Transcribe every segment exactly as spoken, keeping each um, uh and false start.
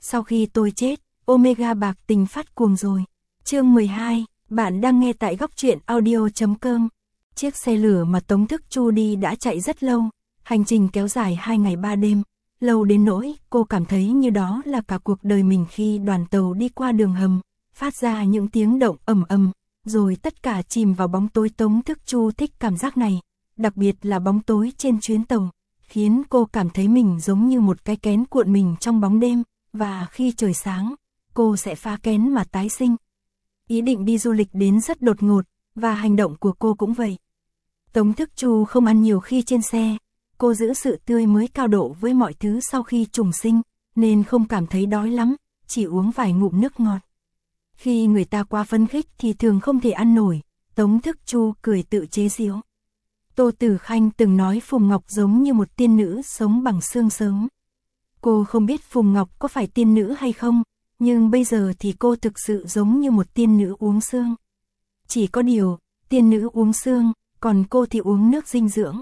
Sau khi tôi chết, Omega bạc tình phát cuồng rồi. Chương mười hai, bạn đang nghe tại góc truyện audio chấm com. Chiếc xe lửa mà Tống Thức Chu đi đã chạy rất lâu, hành trình kéo dài hai ngày ba đêm, lâu đến nỗi cô cảm thấy như đó là cả cuộc đời mình khi đoàn tàu đi qua đường hầm, phát ra những tiếng động ầm ầm, rồi tất cả chìm vào bóng tối. Tống Thức Chu thích cảm giác này, đặc biệt là bóng tối trên chuyến tàu, khiến cô cảm thấy mình giống như một cái kén cuộn mình trong bóng đêm, và khi trời sáng, cô sẽ phá kén mà tái sinh. Ý định đi du lịch đến rất đột ngột, và hành động của cô cũng vậy. Tống Thức Chu không ăn nhiều khi trên xe, cô giữ sự tươi mới cao độ với mọi thứ sau khi trùng sinh, nên không cảm thấy đói lắm, chỉ uống vài ngụm nước ngọt. Khi người ta quá phấn khích thì thường không thể ăn nổi, Tống Thức Chu cười tự chế giễu. Tô Tử Khanh từng nói Phùng Ngọc giống như một tiên nữ sống bằng xương sớm. Cô không biết Phùng Ngọc có phải tiên nữ hay không, nhưng bây giờ thì cô thực sự giống như một tiên nữ uống xương. Chỉ có điều, tiên nữ uống xương, còn cô thì uống nước dinh dưỡng.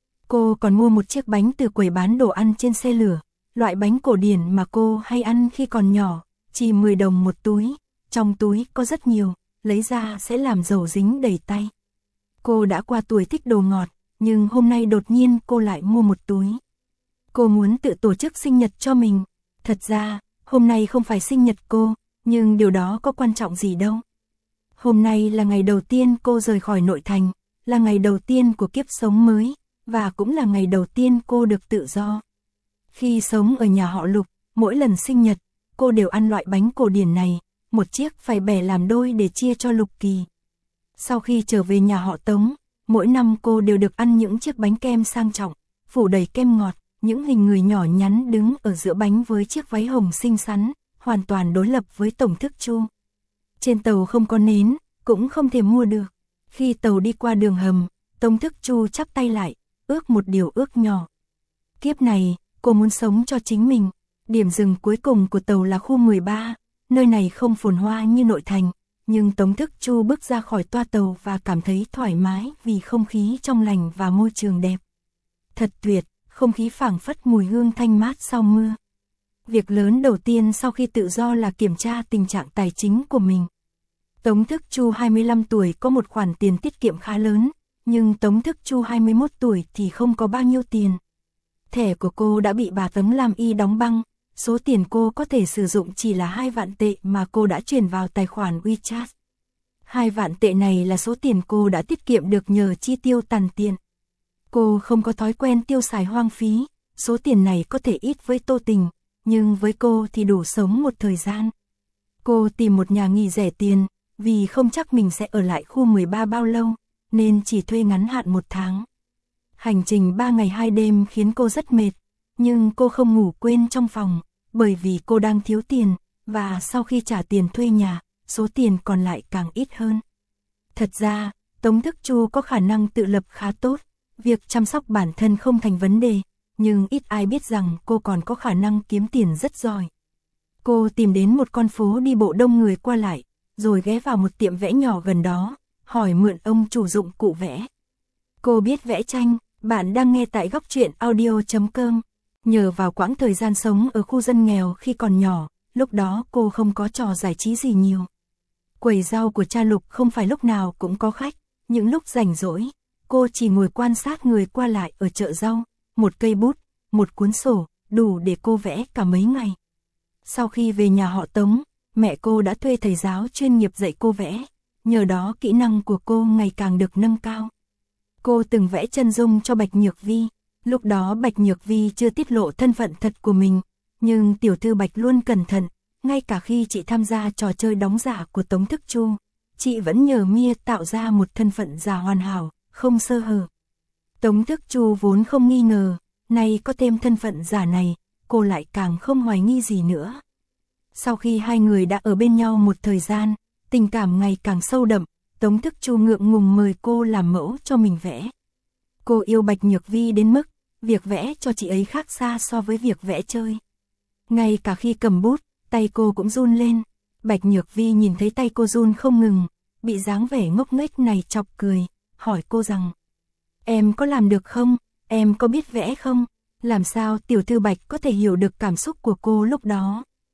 Cô còn mua một chiếc bánh từ quầy bán đồ ăn trên xe lửa, loại bánh cổ điển mà cô hay ăn khi còn nhỏ, chỉ mười đồng một túi, trong túi có rất nhiều, lấy ra sẽ làm dầu dính đầy tay. Cô đã qua tuổi thích đồ ngọt, nhưng hôm nay đột nhiên cô lại mua một túi. Cô muốn tự tổ chức sinh nhật cho mình. Thật ra, hôm nay không phải sinh nhật cô, nhưng điều đó có quan trọng gì đâu. Hôm nay là ngày đầu tiên cô rời khỏi nội thành, là ngày đầu tiên của kiếp sống mới, và cũng là ngày đầu tiên cô được tự do. Khi sống ở nhà họ Lục, mỗi lần sinh nhật, cô đều ăn loại bánh cổ điển này, một chiếc phải bẻ làm đôi để chia cho Lục Kỳ. Sau khi trở về nhà họ Tống, mỗi năm cô đều được ăn những chiếc bánh kem sang trọng, phủ đầy kem ngọt, những hình người nhỏ nhắn đứng ở giữa bánh với chiếc váy hồng xinh xắn, hoàn toàn đối lập với Tống Thức Chu. Trên tàu không có nến, cũng không thể mua được. Khi tàu đi qua đường hầm, Tống Thức Chu chắp tay lại, ước một điều ước nhỏ. Kiếp này, cô muốn sống cho chính mình. Điểm dừng cuối cùng của tàu là khu mười ba, nơi này không phồn hoa như nội thành, nhưng Tống Thức Chu bước ra khỏi toa tàu và cảm thấy thoải mái vì không khí trong lành và môi trường đẹp. Thật tuyệt, không khí phảng phất mùi hương thanh mát sau mưa. Việc lớn đầu tiên sau khi tự do là kiểm tra tình trạng tài chính của mình. Tống Thức Chu hai mươi lăm tuổi có một khoản tiền tiết kiệm khá lớn, nhưng Tống Thức Chu hai mươi mốt tuổi thì không có bao nhiêu tiền. Thẻ của cô đã bị bà Tống Lam Y đóng băng, số tiền cô có thể sử dụng chỉ là hai vạn tệ mà cô đã chuyển vào tài khoản WeChat. Hai vạn tệ này là số tiền cô đã tiết kiệm được nhờ chi tiêu tàn tiện. Cô không có thói quen tiêu xài hoang phí, số tiền này có thể ít với Tô Tình, nhưng với cô thì đủ sống một thời gian. Cô tìm một nhà nghỉ rẻ tiền, vì không chắc mình sẽ ở lại khu mười ba bao lâu, nên chỉ thuê ngắn hạn một tháng. Hành trình ba ngày hai đêm khiến cô rất mệt, nhưng cô không ngủ quên trong phòng, bởi vì cô đang thiếu tiền, và sau khi trả tiền thuê nhà, số tiền còn lại càng ít hơn. Thật ra, Tống Thức Chu có khả năng tự lập khá tốt, việc chăm sóc bản thân không thành vấn đề, nhưng ít ai biết rằng cô còn có khả năng kiếm tiền rất giỏi. Cô tìm đến một con phố đi bộ đông người qua lại, rồi ghé vào một tiệm vẽ nhỏ gần đó, hỏi mượn ông chủ dụng cụ vẽ. Cô biết vẽ tranh. Bạn đang nghe tại góc truyện audio chấm com. Nhờ vào quãng thời gian sống ở khu dân nghèo khi còn nhỏ, lúc đó cô không có trò giải trí gì nhiều. Quầy rau của cha Lục không phải lúc nào cũng có khách, những lúc rảnh rỗi, cô chỉ ngồi quan sát người qua lại ở chợ rau, một cây bút, một cuốn sổ, đủ để cô vẽ cả mấy ngày. Sau khi về nhà họ Tống, mẹ cô đã thuê thầy giáo chuyên nghiệp dạy cô vẽ, nhờ đó kỹ năng của cô ngày càng được nâng cao. Cô từng vẽ chân dung cho Bạch Nhược Vi, lúc đó Bạch Nhược Vi chưa tiết lộ thân phận thật của mình, nhưng tiểu thư Bạch luôn cẩn thận, ngay cả khi chị tham gia trò chơi đóng giả của Tống Thức Chu, chị vẫn nhờ Mia tạo ra một thân phận giả hoàn hảo, không sơ hở. Tống Thức Chu vốn không nghi ngờ, nay có thêm thân phận giả này, cô lại càng không hoài nghi gì nữa. Sau khi hai người đã ở bên nhau một thời gian, tình cảm ngày càng sâu đậm, Tống Thức Chu ngượng ngùng mời cô làm mẫu cho mình vẽ. Cô yêu Bạch Nhược Vi đến mức, việc vẽ cho chị ấy khác xa so với việc vẽ chơi. Ngay cả khi cầm bút, tay cô cũng run lên. Bạch Nhược Vi nhìn thấy tay cô run không ngừng, bị dáng vẻ ngốc nghếch này chọc cười, hỏi cô rằng: "Em có làm được không? Em có biết vẽ không?" Làm sao tiểu thư Bạch có thể hiểu được cảm xúc của cô lúc đó?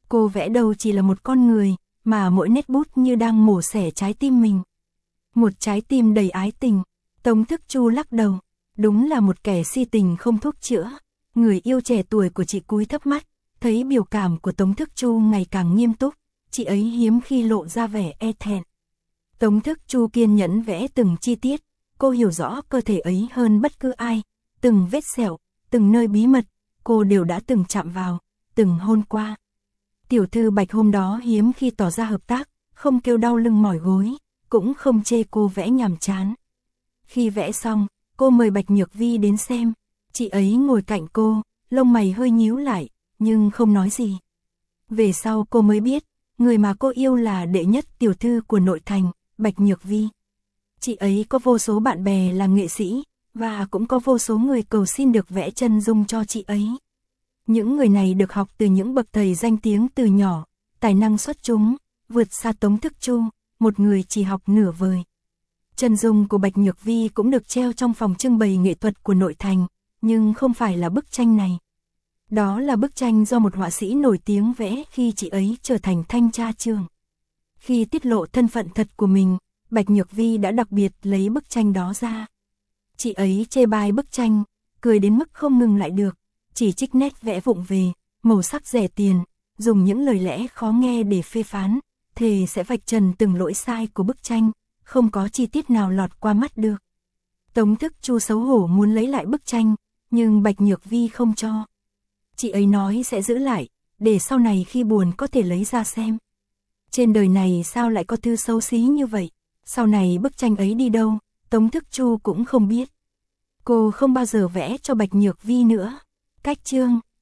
Cô vẽ đâu chỉ là một con người, mà mỗi nét bút như đang mổ xẻ trái tim mình. Một trái tim đầy ái tình. Tống Thức Chu lắc đầu. Đúng là một kẻ si tình không thuốc chữa. Người yêu trẻ tuổi của chị cúi thấp mắt, thấy biểu cảm của Tống Thức Chu ngày càng nghiêm túc, chị ấy hiếm khi lộ ra vẻ e thẹn. Tống Thức Chu kiên nhẫn vẽ từng chi tiết, cô hiểu rõ cơ thể ấy hơn bất cứ ai, từng vết sẹo, từng nơi bí mật, cô đều đã từng chạm vào, từng hôn qua. Tiểu thư Bạch hôm đó hiếm khi tỏ ra hợp tác, không kêu đau lưng mỏi gối, cũng không chê cô vẽ nhàm chán. Khi vẽ xong, cô mời Bạch Nhược Vi đến xem, chị ấy ngồi cạnh cô, lông mày hơi nhíu lại, nhưng không nói gì. Về sau cô mới biết, người mà cô yêu là đệ nhất tiểu thư của nội thành, Bạch Nhược Vi. Chị ấy có vô số bạn bè là nghệ sĩ, và cũng có vô số người cầu xin được vẽ chân dung cho chị ấy. Những người này được học từ những bậc thầy danh tiếng từ nhỏ, tài năng xuất chúng, vượt xa Tống Thức Chu, một người chỉ học nửa vời. Chân dung của Bạch Nhược Vi cũng được treo trong phòng trưng bày nghệ thuật của nội thành, nhưng không phải là bức tranh này. Đó là bức tranh do một họa sĩ nổi tiếng vẽ khi chị ấy trở thành thanh tra trường. Khi tiết lộ thân phận thật của mình, Bạch Nhược Vi đã đặc biệt lấy bức tranh đó ra. Chị ấy chê bai bức tranh, cười đến mức không ngừng lại được, chỉ trích nét vẽ vụng về, màu sắc rẻ tiền, dùng những lời lẽ khó nghe để phê phán, thề sẽ vạch trần từng lỗi sai của bức tranh, không có chi tiết nào lọt qua mắt được. Tống Thức Chu xấu hổ muốn lấy lại bức tranh, nhưng Bạch Nhược Vi không cho. Chị ấy nói sẽ giữ lại, để sau này khi buồn có thể lấy ra xem. Trên đời này sao lại có thứ xấu xí như vậy? Sau này bức tranh ấy đi đâu, Tống Thức Chu cũng không biết. Cô không bao giờ vẽ cho Bạch Nhược Vi nữa. Cách chương